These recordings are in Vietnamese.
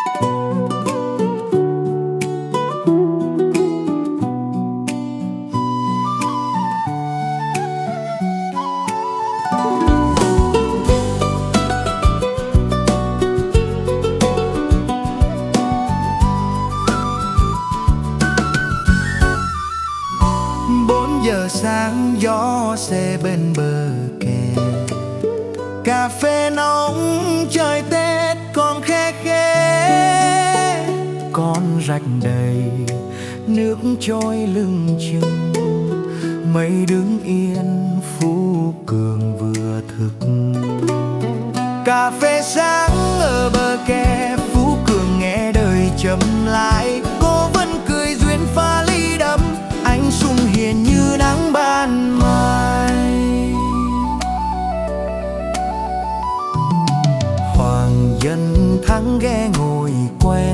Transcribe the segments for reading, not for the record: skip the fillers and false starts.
Giờ sáng gió xe bên bờ kè, cà phê nóng trời Tết còn khe khẽ, con rạch đầy nước trôi lưng chừng, mây đứng yên Phú Cường vừa thức. Cà phê sáng ở bờ kè, Phú Cường nghe đời chậm lại, cô vẫn cười duyên pha ly đậm, ánh sung hiền như nắng ban mai. Hoàng dân thắng ghe ngồi quen,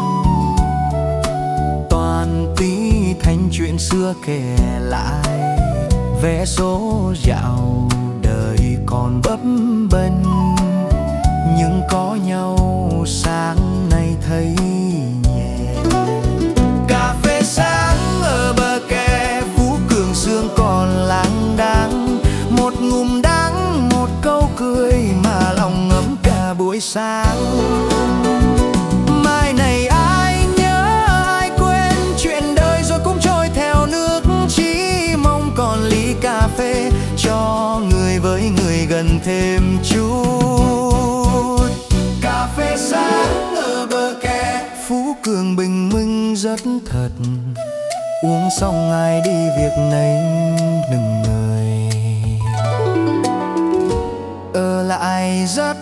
toàn tí thanh chuyện xưa kể lại, vé số dạo đời còn bấp bênh, nhưng có nhau sáng nay thấy nhẹ. Cà phê sáng ở bờ kè, Phú Cường sương còn lang đắng, một ngụm đắng một câu cười mà lòng ngấm cả buổi sáng. Mai này ai nhớ ai quên, chuyện đời rồi cũng trôi theo nước, chỉ mong còn ly cà phê cho người với người gần thêm chút. Cà phê sáng ở bờ kè, Phú Cường bình minh rất thật, uống xong ai đi việc nấy đừng người, ở lại rất